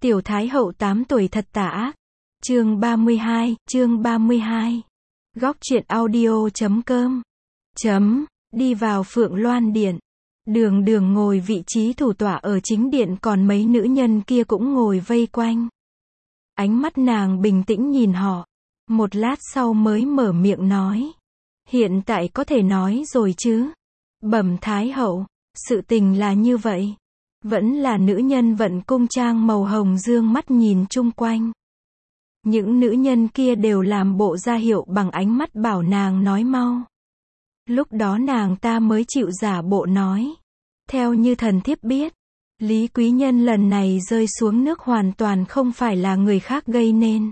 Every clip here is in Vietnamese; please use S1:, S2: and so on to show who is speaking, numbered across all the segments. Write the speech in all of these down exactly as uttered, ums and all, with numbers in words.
S1: Tiểu Thái hậu tám tuổi thật tà ác. Chương ba mươi hai, chương ba mươi hai. Góc truyện audio chấm com. Chấm, đi vào Phượng Loan Điện. Đường Đường ngồi vị trí thủ tọa ở chính điện, còn mấy nữ nhân kia cũng ngồi vây quanh. Ánh mắt nàng bình tĩnh nhìn họ. Một lát sau mới mở miệng nói. Hiện tại có thể nói rồi chứ? Bẩm Thái hậu, sự tình là như vậy. Vẫn là nữ nhân vận cung trang màu hồng dương mắt nhìn chung quanh. Những nữ nhân kia đều làm bộ ra hiệu bằng ánh mắt bảo nàng nói mau. Lúc đó nàng ta mới chịu giả bộ nói. Theo như thần thiếp biết, Lý Quý Nhân lần này rơi xuống nước hoàn toàn không phải là người khác gây nên,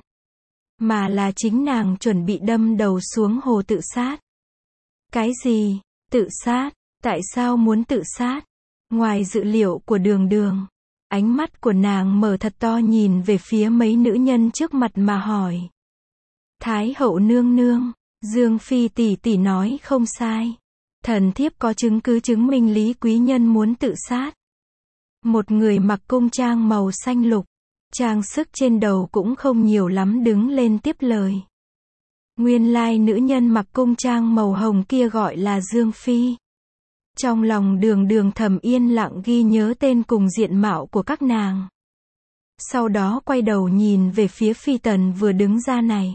S1: mà là chính nàng chuẩn bị đâm đầu xuống hồ tự sát. Cái gì? Tự sát? Tại sao muốn tự sát? Ngoài dự liệu của Đường Đường, ánh mắt của nàng mở thật to nhìn về phía mấy nữ nhân trước mặt mà hỏi. Thái hậu nương nương, Dương Phi tỷ tỷ nói không sai. Thần thiếp có chứng cứ chứng minh Lý Quý Nhân muốn tự sát. Một người mặc cung trang màu xanh lục, trang sức trên đầu cũng không nhiều lắm đứng lên tiếp lời. Nguyên lai nữ nhân mặc cung trang màu hồng kia gọi là Dương Phi. Trong lòng Đường Đường thầm yên lặng ghi nhớ tên cùng diện mạo của các nàng. Sau đó quay đầu nhìn về phía Phi Tần vừa đứng ra này.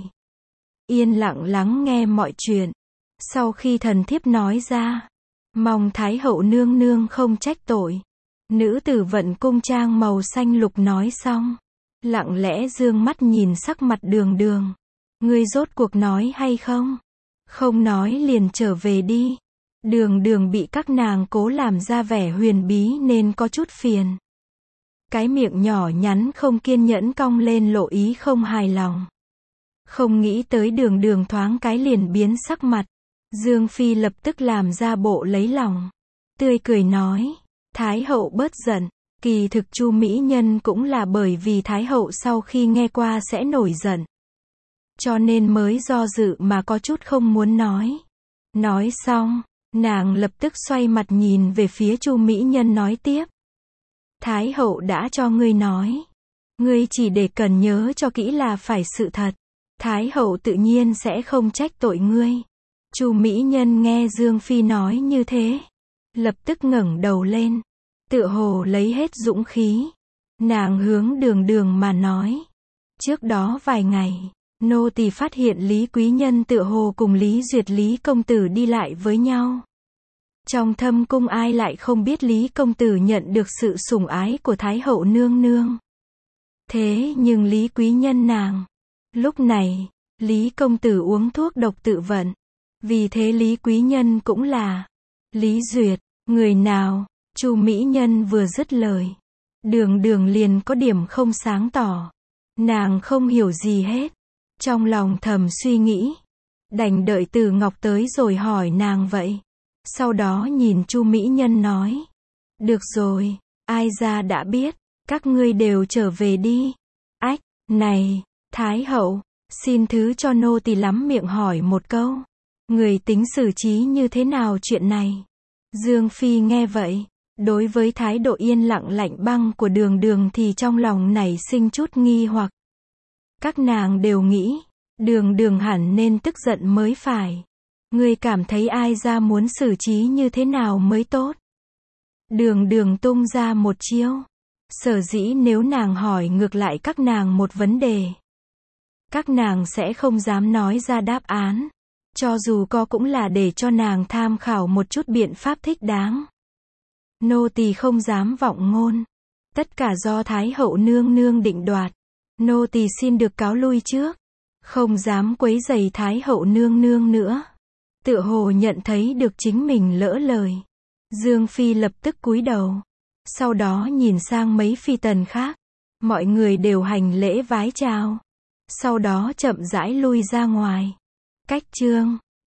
S1: Yên lặng lắng nghe mọi chuyện. Sau khi thần thiếp nói ra, mong Thái hậu nương nương không trách tội. Nữ tử vận cung trang màu xanh lục nói xong, lặng lẽ dương mắt nhìn sắc mặt Đường Đường. Ngươi rốt cuộc nói hay không? Không nói liền trở về đi. Đường Đường bị các nàng cố làm ra vẻ huyền bí nên có chút phiền. Cái miệng nhỏ nhắn không kiên nhẫn cong lên lộ ý không hài lòng. Không nghĩ tới Đường Đường thoáng cái liền biến sắc mặt. Dương Phi lập tức làm ra bộ lấy lòng. Tươi cười nói. Thái hậu bớt giận. Kỳ thực Chu Mỹ Nhân cũng là bởi vì Thái hậu sau khi nghe qua sẽ nổi giận, cho nên mới do dự mà có chút không muốn nói. Nói xong, nàng lập tức xoay mặt nhìn về phía Chu Mỹ Nhân nói tiếp. Thái hậu đã cho ngươi nói. Ngươi chỉ để cần nhớ cho kỹ là phải sự thật. Thái hậu tự nhiên sẽ không trách tội ngươi. Chu Mỹ Nhân nghe Dương Phi nói như thế, lập tức ngẩng đầu lên, tựa hồ lấy hết dũng khí. Nàng hướng Đường Đường mà nói. Trước đó vài ngày, nô tỳ phát hiện Lý Quý Nhân tựa hồ cùng Lý Duyệt Lý công tử đi lại với nhau. Trong thâm cung ai lại không biết Lý công tử nhận được sự sủng ái của Thái hậu nương nương. Thế nhưng Lý Quý Nhân nàng, lúc này, Lý công tử uống thuốc độc tự vận. Vì thế Lý Quý Nhân cũng là Lý Duyệt, người nào? Chu Mỹ Nhân vừa dứt lời, Đường Đường liền có điểm không sáng tỏ. Nàng không hiểu gì hết. Trong lòng thầm suy nghĩ, đành đợi Từ Ngọc tới rồi hỏi nàng vậy. Sau đó nhìn Chu Mỹ Nhân nói. Được rồi, ai ra đã biết, các ngươi đều trở về đi. Ách, này, Thái hậu, xin thứ cho nô tỳ lắm miệng hỏi một câu. Người tính xử trí như thế nào chuyện này? Dương Phi nghe vậy, đối với thái độ yên lặng lạnh băng của Đường Đường thì trong lòng nảy sinh chút nghi hoặc. Các nàng đều nghĩ, Đường Đường hẳn nên tức giận mới phải. Ngươi cảm thấy ai ra muốn xử trí như thế nào mới tốt? Đường Đường tung ra một chiêu. Sở dĩ nếu nàng hỏi ngược lại các nàng một vấn đề, các nàng sẽ không dám nói ra đáp án. Cho dù có cũng là để cho nàng tham khảo một chút biện pháp thích đáng. Nô tỳ không dám vọng ngôn. Tất cả do Thái hậu nương nương định đoạt. Nô tỳ xin được cáo lui trước. Không dám quấy rầy Thái hậu nương nương nữa. Tựa hồ nhận thấy được chính mình lỡ lời, Dương Phi lập tức cúi đầu. Sau đó nhìn sang mấy phi tần khác. Mọi người đều hành lễ vái chào. Sau đó chậm rãi lui ra ngoài. Cách chương